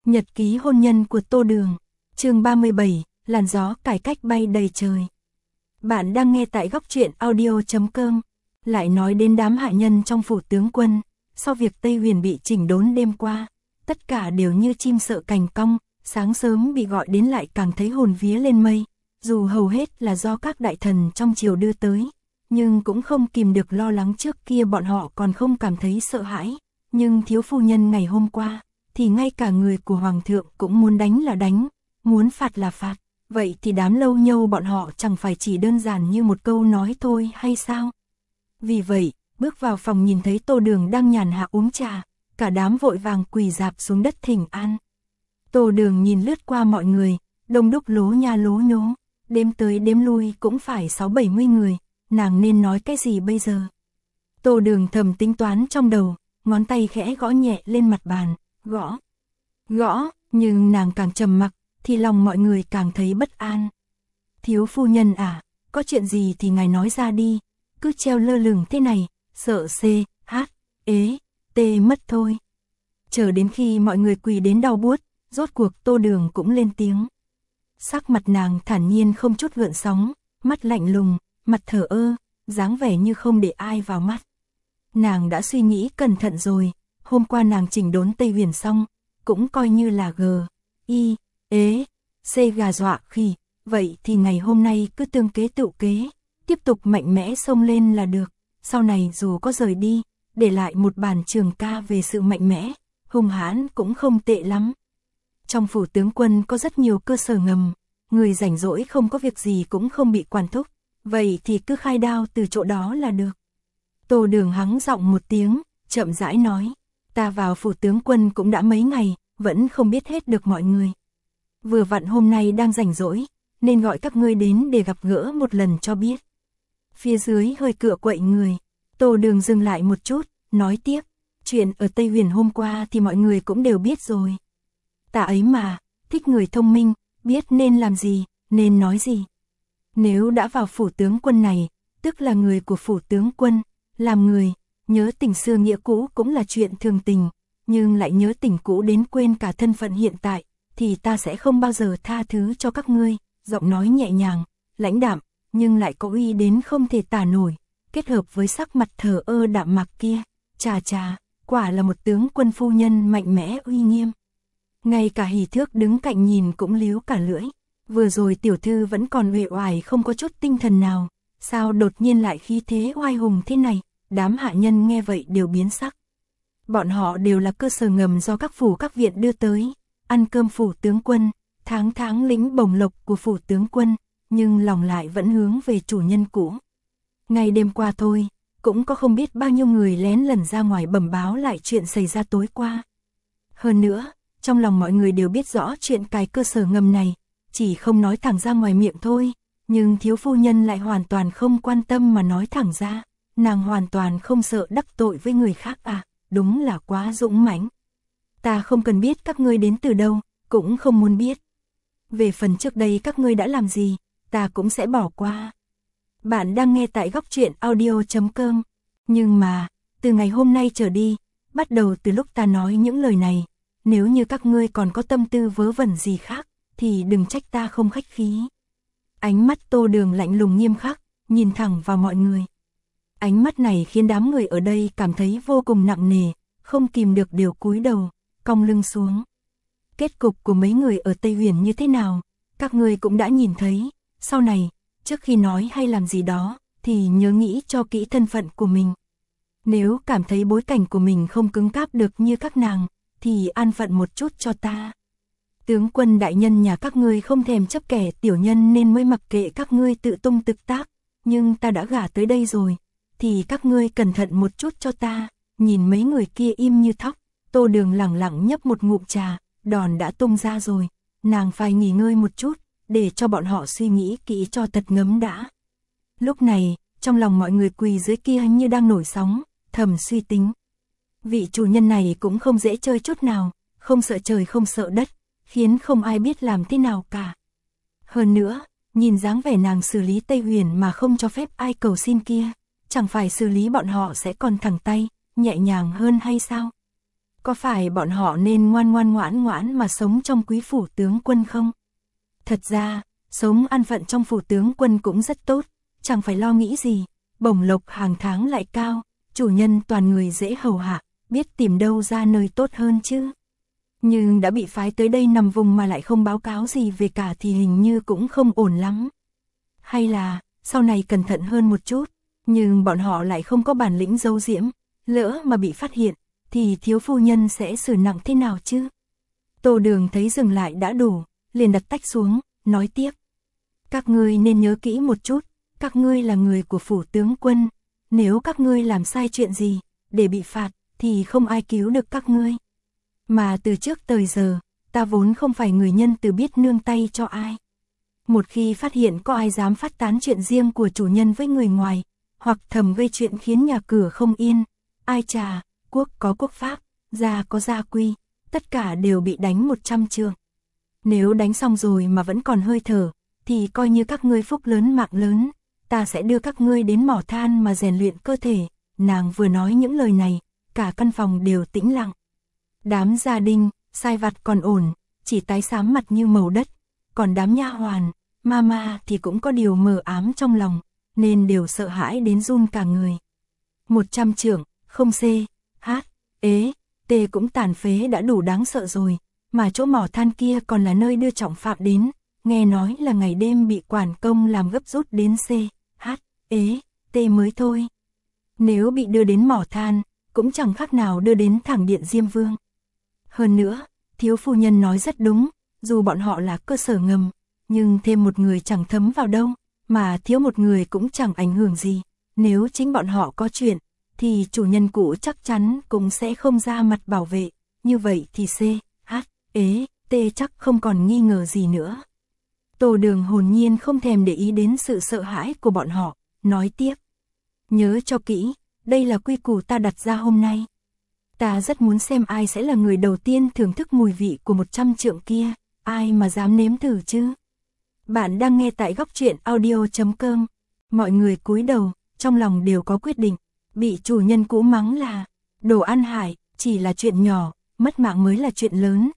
Nhật ký hôn nhân của Tô Đường. Chương 37, làn gió cải cách bay đầy trời. Bạn đang nghe tại góc truyện audio.com. Lại nói đến đám hạ nhân trong phủ tướng quân, sau việc Tây Huyền bị chỉnh đốn đêm qua, tất cả đều như chim sợ cành cong, sáng sớm bị gọi đến lại càng thấy hồn vía lên mây, dù hầu hết là do các đại thần trong triều đưa tới, nhưng cũng không kìm được lo lắng. Trước kia bọn họ còn không cảm thấy sợ hãi, nhưng thiếu phu nhân ngày hôm qua thì ngay cả người của hoàng thượng cũng muốn đánh là đánh, muốn phạt là phạt, vậy thì đám lâu nhâu bọn họ chẳng phải chỉ đơn giản như một câu nói thôi hay sao? Vì vậy, bước vào phòng nhìn thấy Tô Đường đang nhàn hạ uống trà, cả đám vội vàng quỳ rạp xuống đất thỉnh an. Tô Đường nhìn lướt qua mọi người, đông đúc lố nha lố nhố, đếm tới đếm lui cũng phải 60-70 người, nàng nên nói cái gì bây giờ? Tô Đường thầm tính toán trong đầu, ngón tay khẽ gõ nhẹ lên mặt bàn, gõ, nhưng nàng càng trầm mặc, thì lòng mọi người càng thấy bất an. Thiếu phu nhân à, có chuyện gì thì ngài nói ra đi, cứ treo lơ lửng thế này, sợ tê mất thôi. Chờ đến khi mọi người quỳ đến đau buốt, rốt cuộc Tô Đường cũng lên tiếng. Sắc mặt nàng thản nhiên không chút gợn sóng, mắt lạnh lùng, mặt thờ ơ, dáng vẻ như không để ai vào mắt. Nàng đã suy nghĩ cẩn thận rồi, hôm qua nàng chỉnh đốn Tây Huyền xong, cũng coi như là gà dọa khỉ, vậy thì ngày hôm nay cứ tương kế tựu kế, tiếp tục mạnh mẽ xông lên là được, sau này dù có rời đi, để lại một bản trường ca về sự mạnh mẽ, hung hãn cũng không tệ lắm. Trong phủ tướng quân có rất nhiều cơ sở ngầm, người rảnh rỗi không có việc gì cũng không bị quản thúc, vậy thì cứ khai đao từ chỗ đó là được. Tô Đường hắng giọng một tiếng, chậm rãi nói, ta vào phủ tướng quân cũng đã mấy ngày, vẫn không biết hết được mọi người. Vừa vặn hôm nay đang rảnh rỗi, nên gọi các ngươi đến để gặp gỡ một lần cho biết. Phía dưới hơi cựa quậy người, Tô Đường dừng lại một chút, nói tiếp, chuyện ở Tây Huyền hôm qua thì mọi người cũng đều biết rồi. Ta ấy mà, thích người thông minh, biết nên làm gì, nên nói gì. Nếu đã vào phủ tướng quân này, tức là người của phủ tướng quân, làm người, nhớ tình xưa nghĩa cũ cũng là chuyện thường tình, nhưng lại nhớ tình cũ đến quên cả thân phận hiện tại, thì ta sẽ không bao giờ tha thứ cho các ngươi. Giọng nói nhẹ nhàng, lãnh đạm, nhưng lại có uy đến không thể tả nổi, kết hợp với sắc mặt thờ ơ đạm mạc kia, chà, quả là một tướng quân phu nhân mạnh mẽ uy nghiêm. Ngay cả Hỷ Thước đứng cạnh nhìn cũng líu cả lưỡi, vừa rồi tiểu thư vẫn còn uể oải không có chút tinh thần nào, sao đột nhiên lại khí thế oai hùng thế này? Đám hạ nhân nghe vậy đều biến sắc. Bọn họ đều là cơ sở ngầm do các phủ các viện đưa tới, ăn cơm phủ tướng quân, tháng lĩnh bổng lộc của phủ tướng quân, nhưng lòng lại vẫn hướng về chủ nhân cũ. Ngày đêm qua thôi, cũng có không biết bao nhiêu người lén lẩn ra ngoài bẩm báo lại chuyện xảy ra tối qua. Hơn nữa, trong lòng mọi người đều biết rõ chuyện cái cơ sở ngầm này, chỉ không nói thẳng ra ngoài miệng thôi, nhưng thiếu phu nhân lại hoàn toàn không quan tâm mà nói thẳng ra. Nàng hoàn toàn không sợ đắc tội với người khác à, đúng là quá dũng mãnh. Ta không cần biết các ngươi đến từ đâu, cũng không muốn biết. Về phần trước đây các ngươi đã làm gì, ta cũng sẽ bỏ qua. Bạn đang nghe tại góc truyện audio.com. Nhưng mà, từ ngày hôm nay trở đi, bắt đầu từ lúc ta nói những lời này, nếu như các ngươi còn có tâm tư vớ vẩn gì khác, thì đừng trách ta không khách khí. Ánh mắt Tô Đường lạnh lùng nghiêm khắc, nhìn thẳng vào mọi người. Ánh mắt này khiến đám người ở đây cảm thấy vô cùng nặng nề, không kìm được đều cúi đầu, cong lưng xuống. Kết cục của mấy người ở Tây Huyền như thế nào, các ngươi cũng đã nhìn thấy, sau này, trước khi nói hay làm gì đó, thì nhớ nghĩ cho kỹ thân phận của mình. Nếu cảm thấy bối cảnh của mình không cứng cáp được như các nàng, thì an phận một chút cho ta. Tướng quân đại nhân nhà các ngươi không thèm chấp kẻ tiểu nhân nên mới mặc kệ các ngươi tự tung tự tác, nhưng ta đã gả tới đây rồi, thì các ngươi cẩn thận một chút cho ta. Nhìn mấy người kia im như thóc, Tô Đường lẳng lặng nhấp một ngụm trà, đòn đã tung ra rồi, nàng phải nghỉ ngơi một chút, để cho bọn họ suy nghĩ kỹ cho thật ngấm đã. Lúc này, trong lòng mọi người quỳ dưới kia như đang nổi sóng, thầm suy tính. Vị chủ nhân này cũng không dễ chơi chút nào, không sợ trời không sợ đất, khiến không ai biết làm thế nào cả. Hơn nữa, nhìn dáng vẻ nàng xử lý Tây Huyền mà không cho phép ai cầu xin kia, chẳng phải xử lý bọn họ sẽ còn thẳng tay, nhẹ nhàng hơn hay sao? Có phải bọn họ nên ngoan ngoãn mà sống trong quý phủ tướng quân không? Thật ra, sống an phận trong phủ tướng quân cũng rất tốt, chẳng phải lo nghĩ gì, bổng lộc hàng tháng lại cao, chủ nhân toàn người dễ hầu hạ, biết tìm đâu ra nơi tốt hơn chứ. Nhưng đã bị phái tới đây nằm vùng mà lại không báo cáo gì về cả thì hình như cũng không ổn lắm. Hay là, sau này cẩn thận hơn một chút, nhưng bọn họ lại không có bản lĩnh giấu giếm, lỡ mà bị phát hiện, thì thiếu phu nhân sẽ xử nặng thế nào chứ? Tô Đường thấy dừng lại đã đủ, liền đặt tách xuống, nói tiếp. Các ngươi nên nhớ kỹ một chút, các ngươi là người của phủ tướng quân, nếu các ngươi làm sai chuyện gì, để bị phạt, thì không ai cứu được các ngươi. Mà từ trước tới giờ, ta vốn không phải người nhân từ biết nương tay cho ai. Một khi phát hiện có ai dám phát tán chuyện riêng của chủ nhân với người ngoài, hoặc thầm gây chuyện khiến nhà cửa không yên, ai chà, quốc có quốc pháp, gia có gia quy, tất cả đều bị đánh 100 trường. Nếu đánh xong rồi mà vẫn còn hơi thở, thì coi như các ngươi phúc lớn mạng lớn, ta sẽ đưa các ngươi đến mỏ than mà rèn luyện cơ thể. Nàng vừa nói những lời này, cả căn phòng đều tĩnh lặng. Đám gia đình, sai vặt còn ổn, chỉ tái xám mặt như màu đất, còn đám nha hoàn, mama thì cũng có điều mờ ám trong lòng, nên đều sợ hãi đến run cả người. 100 trượng, không c, h, ế, t cũng tàn phế đã đủ đáng sợ rồi, mà chỗ mỏ than kia còn là nơi đưa trọng phạm đến, nghe nói là ngày đêm bị quản công làm gấp rút đến c, h, ế, t mới thôi. Nếu bị đưa đến mỏ than, cũng chẳng khác nào đưa đến thẳng điện Diêm Vương. Hơn nữa, thiếu phu nhân nói rất đúng, dù bọn họ là cơ sở ngầm, nhưng thêm một người chẳng thấm vào đâu, mà thiếu một người cũng chẳng ảnh hưởng gì. Nếu chính bọn họ có chuyện, thì chủ nhân cũ chắc chắn cũng sẽ không ra mặt bảo vệ, như vậy thì c, h, ế, t chắc không còn nghi ngờ gì nữa. Tô Đường hồn nhiên không thèm để ý đến sự sợ hãi của bọn họ, nói tiếp. Nhớ cho kỹ, đây là quy củ ta đặt ra hôm nay. Ta rất muốn xem ai sẽ là người đầu tiên thưởng thức mùi vị của 100 trượng kia, ai mà dám nếm thử chứ. Bạn đang nghe tại Góc Truyện Audio.com. Mọi người cúi đầu, trong lòng đều có quyết định, bị chủ nhân cũ mắng là đồ ăn hại, chỉ là chuyện nhỏ, mất mạng mới là chuyện lớn,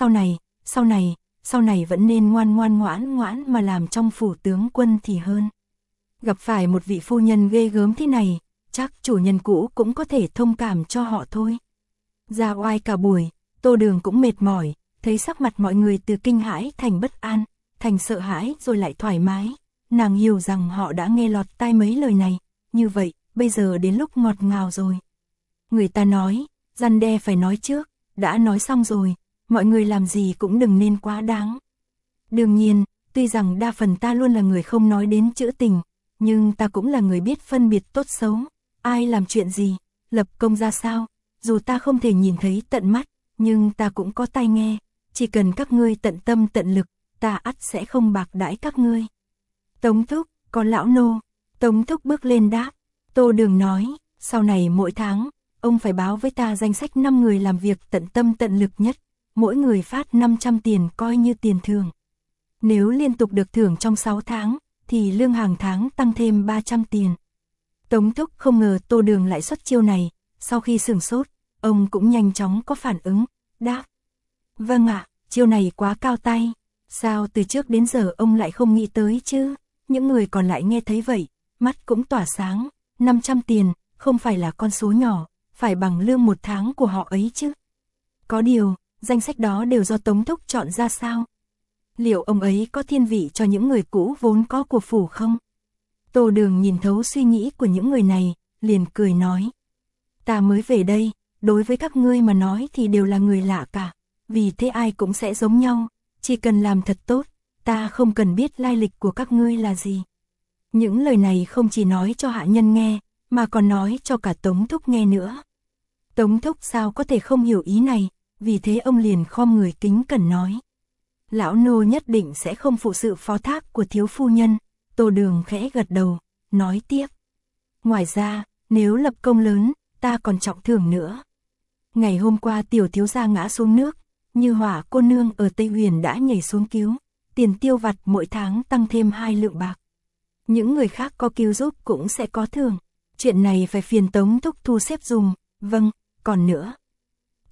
sau này vẫn nên ngoan mà làm trong phủ tướng quân thì hơn. Gặp phải một vị phu nhân ghê gớm thế này, chắc chủ nhân cũ cũng có thể thông cảm cho họ thôi. Ra oai cả buổi, Tô Đường cũng mệt mỏi, thấy sắc mặt mọi người từ kinh hãi thành bất an, thành sợ hãi rồi lại thoải mái. Nàng hiểu rằng họ đã nghe lọt tai mấy lời này, như vậy, bây giờ đến lúc ngọt ngào rồi. Người ta nói, răn đe phải nói trước, đã nói xong rồi, mọi người làm gì cũng đừng nên quá đáng. Đương nhiên, tuy rằng đa phần ta luôn là người không nói đến chữ tình, nhưng ta cũng là người biết phân biệt tốt xấu, ai làm chuyện gì, lập công ra sao, dù ta không thể nhìn thấy tận mắt, nhưng ta cũng có tai nghe, chỉ cần các ngươi tận tâm tận lực, ta ắt sẽ không bạc đãi các ngươi. Tống thúc, có lão nô. Tống thúc bước lên đáp. Tô Đường nói, sau này mỗi tháng, ông phải báo với ta danh sách 5 người làm việc tận tâm tận lực nhất, mỗi người phát 500 tiền coi như tiền thưởng. Nếu liên tục được thưởng trong 6 tháng, thì lương hàng tháng tăng thêm 300 tiền. Tống thúc không ngờ Tô Đường lại xuất chiêu này, sau khi sửng sốt, ông cũng nhanh chóng có phản ứng, đáp. Vâng ạ, chiêu này quá cao tay, sao từ trước đến giờ ông lại không nghĩ tới chứ? Những người còn lại nghe thấy vậy, mắt cũng tỏa sáng, 500 tiền, không phải là con số nhỏ, phải bằng lương một tháng của họ ấy chứ. Có điều, danh sách đó đều do Tống thúc chọn ra sao? Liệu ông ấy có thiên vị cho những người cũ vốn có của phủ không? Tô Đường nhìn thấu suy nghĩ của những người này, liền cười nói. Ta mới về đây, đối với các ngươi mà nói thì đều là người lạ cả, vì thế ai cũng sẽ giống nhau, chỉ cần làm thật tốt, ta không cần biết lai lịch của các ngươi là gì. Những lời này không chỉ nói cho hạ nhân nghe, mà còn nói cho cả Tống thúc nghe nữa. Tống thúc sao có thể không hiểu ý này, vì thế ông liền khom người kính cẩn nói. Lão nô nhất định sẽ không phụ sự phó thác của thiếu phu nhân. Tô Đường khẽ gật đầu, nói tiếp. Ngoài ra, nếu lập công lớn, ta còn trọng thưởng nữa. Ngày hôm qua tiểu thiếu gia ngã xuống nước, Như Hỏa cô nương ở Tây Huyền đã nhảy xuống cứu, tiền tiêu vặt mỗi tháng tăng thêm 2 lượng bạc. Những người khác có cứu giúp cũng sẽ có thưởng. Chuyện này phải phiền Tống thúc thu xếp dùm. Vâng, còn nữa.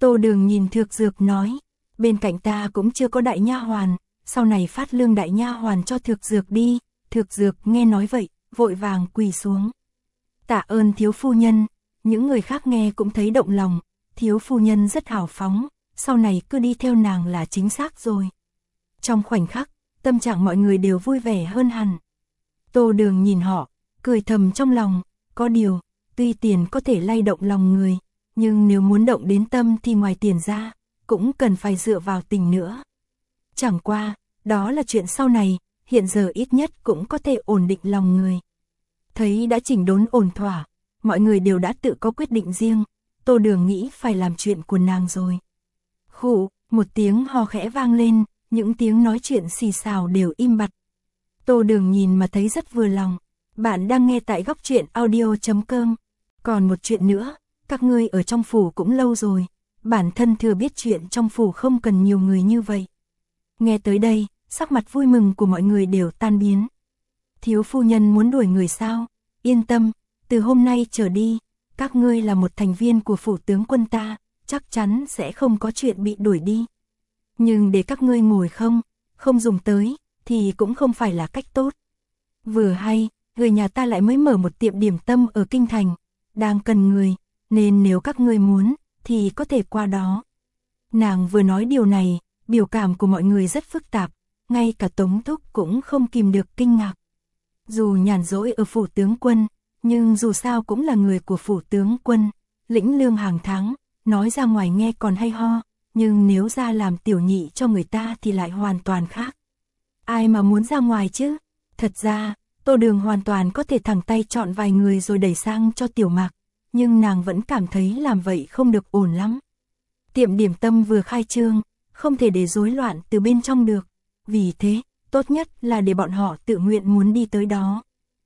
Tô Đường nhìn Thược Dược nói, bên cạnh ta cũng chưa có đại nha hoàn, sau này phát lương đại nha hoàn cho Thược Dược đi. Thược Dược nghe nói vậy, vội vàng quỳ xuống. Tạ ơn thiếu phu nhân. Những người khác nghe cũng thấy động lòng, thiếu phu nhân rất hào phóng, sau này cứ đi theo nàng là chính xác rồi. Trong khoảnh khắc, tâm trạng mọi người đều vui vẻ hơn hẳn. Tô Đường nhìn họ, cười thầm trong lòng, có điều, tuy tiền có thể lay động lòng người, nhưng nếu muốn động đến tâm thì ngoài tiền ra, cũng cần phải dựa vào tình nữa. Chẳng qua, đó là chuyện sau này, hiện giờ ít nhất cũng có thể ổn định lòng người. Thấy đã chỉnh đốn ổn thỏa, mọi người đều đã tự có quyết định riêng, Tô Đường nghĩ phải làm chuyện của nàng rồi. Khụ, một tiếng ho khẽ vang lên, những tiếng nói chuyện xì xào đều im bặt. Tô Đường nhìn mà thấy rất vừa lòng. Bạn đang nghe tại Góc Truyện Audio.com. Còn một chuyện nữa, các ngươi ở trong phủ cũng lâu rồi, bản thân thừa biết chuyện trong phủ không cần nhiều người như vậy. Nghe tới đây, sắc mặt vui mừng của mọi người đều tan biến. Thiếu phu nhân muốn đuổi người sao? Yên tâm, từ hôm nay trở đi, các ngươi là một thành viên của phủ tướng quân ta, chắc chắn sẽ không có chuyện bị đuổi đi. Nhưng để các ngươi ngồi không dùng tới, thì cũng không phải là cách tốt. Vừa hay, người nhà ta lại mới mở một tiệm điểm tâm ở Kinh Thành, đang cần người, nên nếu các ngươi muốn, thì có thể qua đó. Nàng vừa nói điều này, biểu cảm của mọi người rất phức tạp, ngay cả Tống Thúc cũng không kìm được kinh ngạc. Dù nhàn rỗi ở phủ tướng quân, nhưng dù sao cũng là người của phủ tướng quân, lĩnh lương hàng tháng, nói ra ngoài nghe còn hay ho, nhưng nếu ra làm tiểu nhị cho người ta thì lại hoàn toàn khác. Ai mà muốn ra ngoài chứ? Thật ra, Tô Đường hoàn toàn có thể thẳng tay chọn vài người rồi đẩy sang cho Tiểu Mạc, nhưng nàng vẫn cảm thấy làm vậy không được ổn lắm. Tiệm điểm tâm vừa khai trương, không thể để rối loạn từ bên trong được, vì thế, tốt nhất là để bọn họ tự nguyện muốn đi tới đó.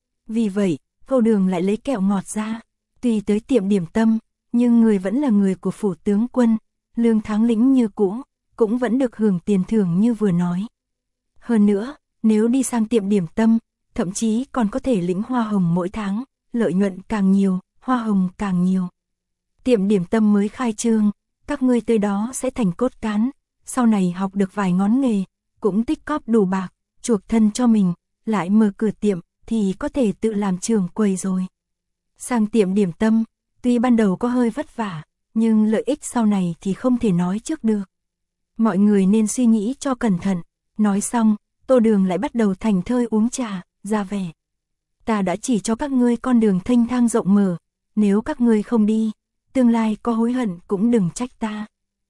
Vì vậy, Tô Đường lại lấy kẹo ngọt ra, tùy tới tiệm điểm tâm, nhưng người vẫn là người của phủ tướng quân, lương tháng lĩnh như cũ, cũng vẫn được hưởng tiền thưởng như vừa nói. Hơn nữa, nếu đi sang tiệm điểm tâm, thậm chí còn có thể lĩnh hoa hồng mỗi tháng, lợi nhuận càng nhiều, hoa hồng càng nhiều. Tiệm điểm tâm mới khai trương, các ngươi tới đó sẽ thành cốt cán, sau này học được vài ngón nghề, cũng tích cóp đủ bạc, chuộc thân cho mình, lại mở cửa tiệm thì có thể tự làm trưởng quầy rồi. Sang tiệm điểm tâm, tuy ban đầu có hơi vất vả, nhưng lợi ích sau này thì không thể nói trước được. Mọi người nên suy nghĩ cho cẩn thận. Nói xong, Tô Đường lại bắt đầu thành thơi uống trà, ra vẻ. Ta đã chỉ cho các ngươi con đường thênh thang rộng mở, nếu các ngươi không đi, tương lai có hối hận cũng đừng trách ta.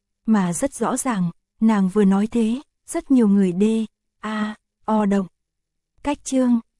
Mà rất rõ ràng, nàng vừa nói thế, rất nhiều người o động. Cách chương